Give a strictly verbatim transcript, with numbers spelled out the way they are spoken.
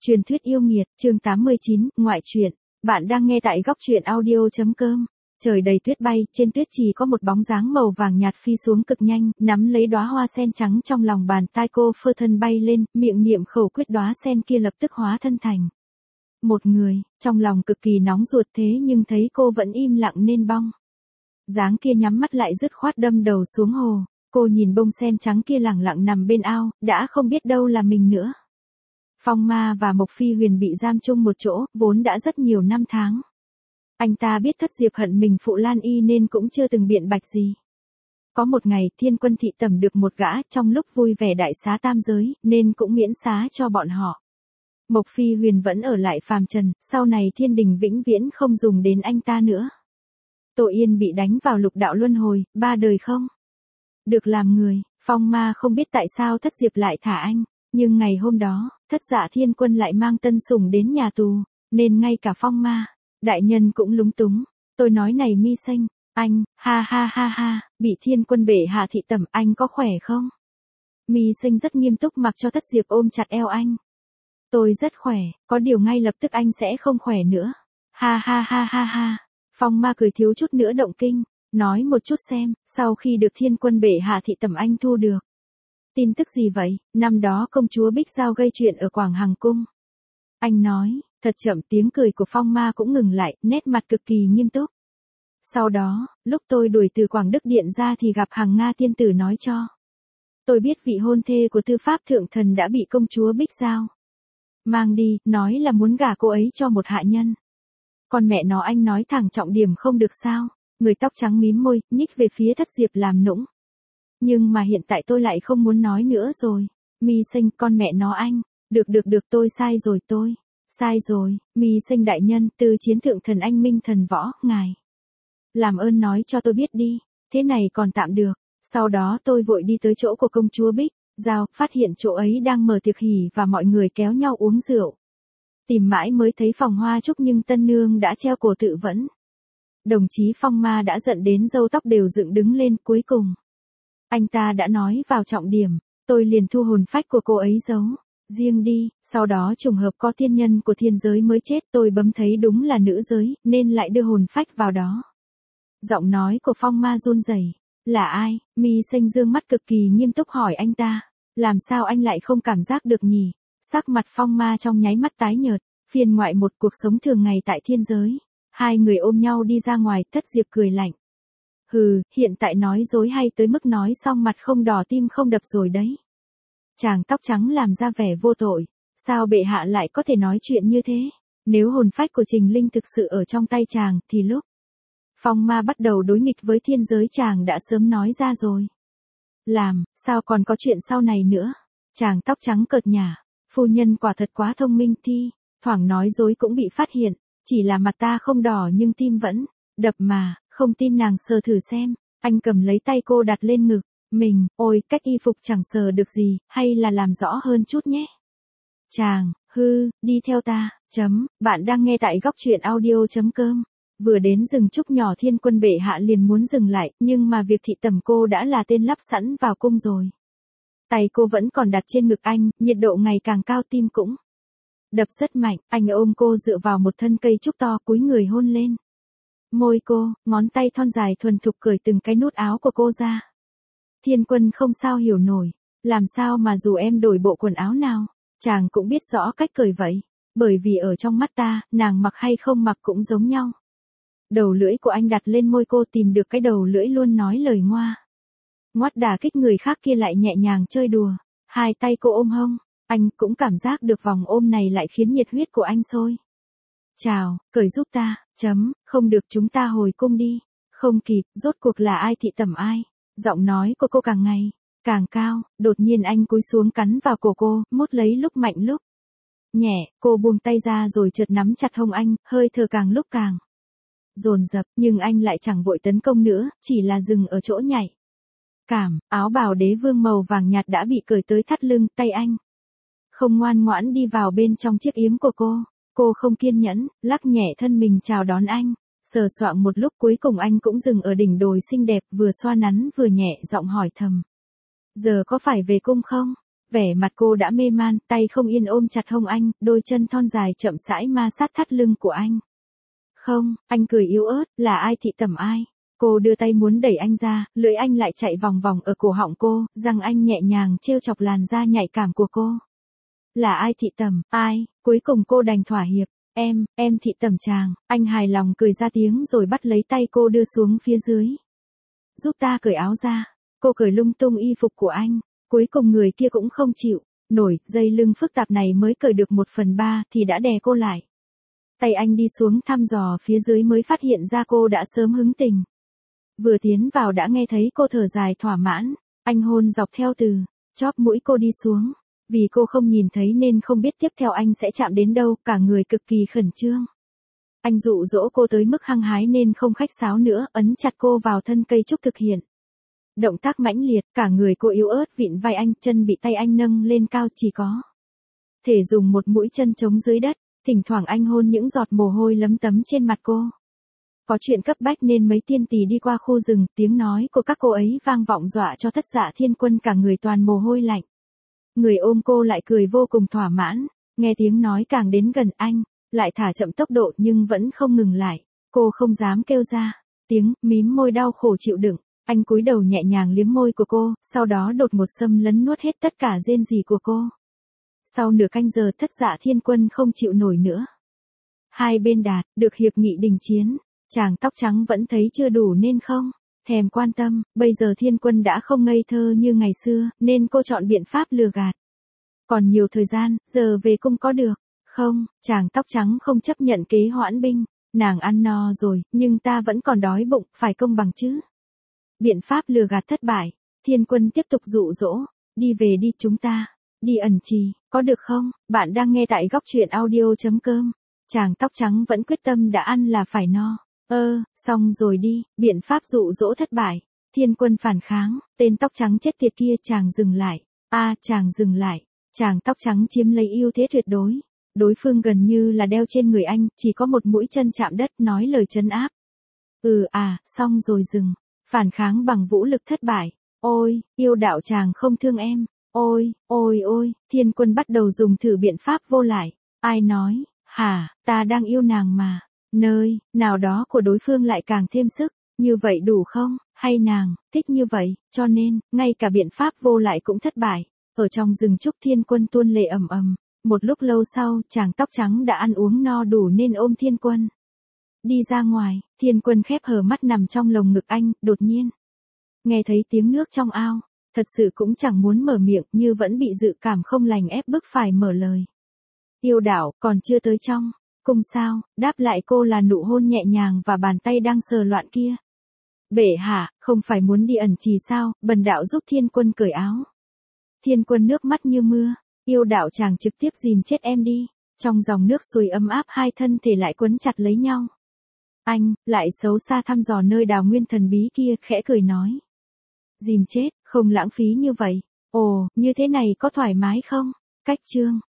Truyền thuyết yêu nghiệt, chương tám mươi chín, ngoại truyện. Bạn đang nghe tại góc truyện audio chấm com. Trời đầy tuyết bay, trên tuyết chỉ có một bóng dáng màu vàng nhạt phi xuống cực nhanh, nắm lấy đóa hoa sen trắng trong lòng bàn tay cô, phơ thân bay lên, miệng niệm khẩu quyết, đóa sen kia lập tức hóa thân thành một người, trong lòng cực kỳ nóng ruột, thế nhưng thấy cô vẫn im lặng nên bong dáng kia nhắm mắt lại dứt khoát đâm đầu xuống hồ. Cô nhìn bông sen trắng kia lẳng lặng nằm bên ao, đã không biết đâu là mình nữa. Phong Ma và Mộc Phi Huyền bị giam chung một chỗ, vốn đã rất nhiều năm tháng. Anh ta biết Thất Diệp hận mình phụ Lan Y nên cũng chưa từng biện bạch gì. Có một ngày, Thiên Quân thị tẩm được một gã, trong lúc vui vẻ đại xá tam giới, nên cũng miễn xá cho bọn họ. Mộc Phi Huyền vẫn ở lại phàm trần, sau này thiên đình vĩnh viễn không dùng đến anh ta nữa. Tô Yên bị đánh vào lục đạo luân hồi, ba đời không được làm người. Phong Ma không biết tại sao Thất Diệp lại thả anh. Nhưng ngày hôm đó, Thất Dạ Thiên Quân lại mang tân sủng đến nhà tù, nên ngay cả Phong Ma đại nhân cũng lúng túng. Tôi nói này Mi Sinh, anh, ha ha ha ha, bị Thiên Quân bệ hạ thị tẩm, anh có khỏe không? Mi Sinh rất nghiêm túc mặc cho Thất Diệp ôm chặt eo anh. Tôi rất khỏe, có điều ngay lập tức anh sẽ không khỏe nữa. Ha ha ha ha ha. Phong Ma cười thiếu chút nữa động kinh, nói một chút xem, sau khi được Thiên Quân bệ hạ thị tẩm anh thu được tin tức gì vậy? Năm đó công chúa Bích Giao gây chuyện ở Quảng Hằng Cung. Anh nói, thật chậm, tiếng cười của Phong Ma cũng ngừng lại, nét mặt cực kỳ nghiêm túc. Sau đó, lúc tôi đuổi từ Quảng Đức Điện ra thì gặp Hằng Nga tiên tử nói cho tôi biết vị hôn thê của Tư Pháp Thượng Thần đã bị công chúa Bích Giao mang đi, nói là muốn gả cô ấy cho một hạ nhân. Con mẹ nó, anh nói thẳng trọng điểm không được sao? Người tóc trắng mím môi, nhích về phía Thất Diệp làm nũng. Nhưng mà hiện tại tôi lại không muốn nói nữa rồi. Mi Sinh, con mẹ nó anh. Được được được, tôi sai rồi, tôi sai rồi. Mi Sinh đại nhân, từ chiến thượng thần anh minh thần võ, ngài làm ơn nói cho tôi biết đi. Thế này còn tạm được. Sau đó tôi vội đi tới chỗ của công chúa Bích Giao, phát hiện chỗ ấy đang mở tiệc hỉ và mọi người kéo nhau uống rượu. Tìm mãi mới thấy phòng hoa trúc nhưng tân nương đã treo cổ tự vẫn. Đồng chí Phong Ma đã giận đến râu tóc đều dựng đứng lên. Cuối cùng anh ta đã nói vào trọng điểm, tôi liền thu hồn phách của cô ấy giấu riêng đi, sau đó trùng hợp có thiên nhân của thiên giới mới chết, tôi bấm thấy đúng là nữ giới, nên lại đưa hồn phách vào đó. Giọng nói của Phong Ma run rẩy. Là ai? Mi Sinh dương mắt cực kỳ nghiêm túc hỏi anh ta. Làm sao anh lại không cảm giác được nhỉ? Sắc mặt Phong Ma trong nháy mắt tái nhợt. Phiên ngoại một, cuộc sống thường ngày tại thiên giới. Hai người ôm nhau đi ra ngoài, Thất Diệp cười lạnh. Hừ, hiện tại nói dối hay tới mức nói xong mặt không đỏ tim không đập rồi đấy. Chàng tóc trắng làm ra vẻ vô tội. Sao bệ hạ lại có thể nói chuyện như thế? Nếu hồn phách của Trình Linh thực sự ở trong tay chàng, thì lúc Phong Ma bắt đầu đối nghịch với thiên giới chàng đã sớm nói ra rồi. Làm, sao còn có chuyện sau này nữa? Chàng tóc trắng cợt nhả. Phu nhân quả thật quá thông minh, thi thoảng nói dối cũng bị phát hiện. Chỉ là mặt ta không đỏ nhưng tim vẫn đập mà. Không tin nàng sờ thử xem. Anh cầm lấy tay cô đặt lên ngực mình. Ôi, cách y phục chẳng sờ được gì, hay là làm rõ hơn chút nhé. Chàng, hư, đi theo ta. Chấm, bạn đang nghe tại góc truyện audio chấm com. Vừa đến rừng trúc nhỏ, Thiên Quân bệ hạ liền muốn dừng lại, nhưng mà việc thị tẩm cô đã là tên lắp sẵn vào cung rồi. Tay cô vẫn còn đặt trên ngực anh, nhiệt độ ngày càng cao, tim cũng đập rất mạnh. Anh ôm cô dựa vào một thân cây trúc to, cúi người hôn lên môi cô, ngón tay thon dài thuần thục cởi từng cái nút áo của cô ra. Thiên Quân không sao hiểu nổi. Làm sao mà dù em đổi bộ quần áo nào, chàng cũng biết rõ cách cởi vậy. Bởi vì ở trong mắt ta, nàng mặc hay không mặc cũng giống nhau. Đầu lưỡi của anh đặt lên môi cô, tìm được cái đầu lưỡi luôn nói lời ngoa ngoắt đả kích người khác kia lại nhẹ nhàng chơi đùa. Hai tay cô ôm hông, anh cũng cảm giác được vòng ôm này lại khiến nhiệt huyết của anh sôi. Chào, cởi giúp ta. Chấm, không được, chúng ta hồi cung đi. Không kịp, rốt cuộc là ai thị tẩm ai? Giọng nói của cô càng ngày càng cao. Đột nhiên anh cúi xuống cắn vào cổ cô, mút lấy lúc mạnh lúc nhẹ. Cô buông tay ra rồi chợt nắm chặt hông anh, hơi thở càng lúc càng dồn dập, nhưng anh lại chẳng vội tấn công nữa, chỉ là dừng ở chỗ nhạy cảm. Áo bào đế vương màu vàng nhạt đã bị cởi tới thắt lưng, tay anh không ngoan ngoãn đi vào bên trong chiếc yếm của cô. Cô không kiên nhẫn, lắc nhẹ thân mình chào đón anh. Sờ soạng một lúc, cuối cùng anh cũng dừng ở đỉnh đồi xinh đẹp, vừa xoa nắn vừa nhẹ giọng hỏi thầm. Giờ có phải về cung không? Vẻ mặt cô đã mê man, tay không yên ôm chặt hông anh, đôi chân thon dài chậm rãi ma sát thắt lưng của anh. Không, anh cười yếu ớt, là ai Thị Tầm ai? Cô đưa tay muốn đẩy anh ra, lưỡi anh lại chạy vòng vòng ở cổ họng cô, răng anh nhẹ nhàng trêu chọc làn da nhạy cảm của cô. Là ai Thị Tầm, ai? Cuối cùng cô đành thỏa hiệp. Em, em Thị Tầm chàng, anh hài lòng cười ra tiếng rồi bắt lấy tay cô đưa xuống phía dưới. Giúp ta cởi áo ra. Cô cởi lung tung y phục của anh. Cuối cùng người kia cũng không chịu nổi, dây lưng phức tạp này mới cởi được một phần ba thì đã đè cô lại. Tay anh đi xuống thăm dò phía dưới mới phát hiện ra cô đã sớm hứng tình. Vừa tiến vào đã nghe thấy cô thở dài thỏa mãn, anh hôn dọc theo từ chóp mũi cô đi xuống. Vì cô không nhìn thấy nên không biết tiếp theo anh sẽ chạm đến đâu, cả người cực kỳ khẩn trương. Anh dụ dỗ cô tới mức hăng hái nên không khách sáo nữa, ấn chặt cô vào thân cây trúc thực hiện. Động tác mãnh liệt, cả người cô yếu ớt vịn vai anh, chân bị tay anh nâng lên cao chỉ có thể dùng một mũi chân chống dưới đất, thỉnh thoảng anh hôn những giọt mồ hôi lấm tấm trên mặt cô. Có chuyện cấp bách nên mấy tiên tỳ đi qua khu rừng, tiếng nói của các cô ấy vang vọng dọa cho Thất Dạ Thiên Quân cả người toàn mồ hôi lạnh. Người ôm cô lại cười vô cùng thỏa mãn, nghe tiếng nói càng đến gần anh, lại thả chậm tốc độ nhưng vẫn không ngừng lại. Cô không dám kêu ra tiếng, mím môi đau khổ chịu đựng. Anh cúi đầu nhẹ nhàng liếm môi của cô, sau đó đột một xâm lấn nuốt hết tất cả rên rỉ của cô. Sau nửa canh giờ Thất Dạ Thiên Quân không chịu nổi nữa. Hai bên đạt được hiệp nghị đình chiến, chàng tóc trắng vẫn thấy chưa đủ nên không thèm quan tâm, bây giờ Thiên Quân đã không ngây thơ như ngày xưa, nên cô chọn biện pháp lừa gạt. Còn nhiều thời gian, giờ về cung có được không? Chàng tóc trắng không chấp nhận kế hoãn binh, nàng ăn no rồi, nhưng ta vẫn còn đói bụng, phải công bằng chứ. Biện pháp lừa gạt thất bại, Thiên Quân tiếp tục dụ dỗ, đi về đi chúng ta, đi ẩn trì, có được không? Bạn đang nghe tại góc truyện audio.com. Chàng tóc trắng vẫn quyết tâm đã ăn là phải no. Ơ, xong rồi đi, biện pháp dụ dỗ thất bại. Thiên Quân phản kháng, tên tóc trắng chết tiệt kia chàng dừng lại. A chàng dừng lại, chàng tóc trắng chiếm lấy ưu thế tuyệt đối. Đối phương gần như là đeo trên người anh, chỉ có một mũi chân chạm đất nói lời trấn áp. Ừ à, xong rồi dừng. Phản kháng bằng vũ lực thất bại. Ôi, yêu đạo chàng không thương em. Ôi, ôi ôi, Thiên Quân bắt đầu dùng thử biện pháp vô lại. Ai nói, hả, ta đang yêu nàng mà. Nơi, nào đó của đối phương lại càng thêm sức. Như vậy đủ không, hay nàng, thích như vậy, cho nên, ngay cả biện pháp vô lại cũng thất bại. Ở trong rừng trúc Thiên Quân tuôn lệ ầm ầm. Một lúc lâu sau, chàng tóc trắng đã ăn uống no đủ nên ôm Thiên Quân đi ra ngoài. Thiên Quân khép hờ mắt nằm trong lồng ngực anh, đột nhiên nghe thấy tiếng nước trong ao, thật sự cũng chẳng muốn mở miệng, như vẫn bị dự cảm không lành ép bức phải mở lời. Yêu đảo, còn chưa tới trong cung sao? Đáp lại cô là nụ hôn nhẹ nhàng và bàn tay đang sờ loạn kia. Bệ hạ, không phải muốn đi ẩn trì sao? Bần đạo giúp Thiên Quân cởi áo. Thiên Quân nước mắt như mưa, yêu đạo chàng trực tiếp dìm chết em đi. Trong dòng nước sùi ấm áp hai thân thể lại quấn chặt lấy nhau. Anh, lại xấu xa thăm dò nơi đào nguyên thần bí kia, khẽ cười nói. Dìm chết, không lãng phí như vậy. Ồ, như thế này có thoải mái không? Cách chương.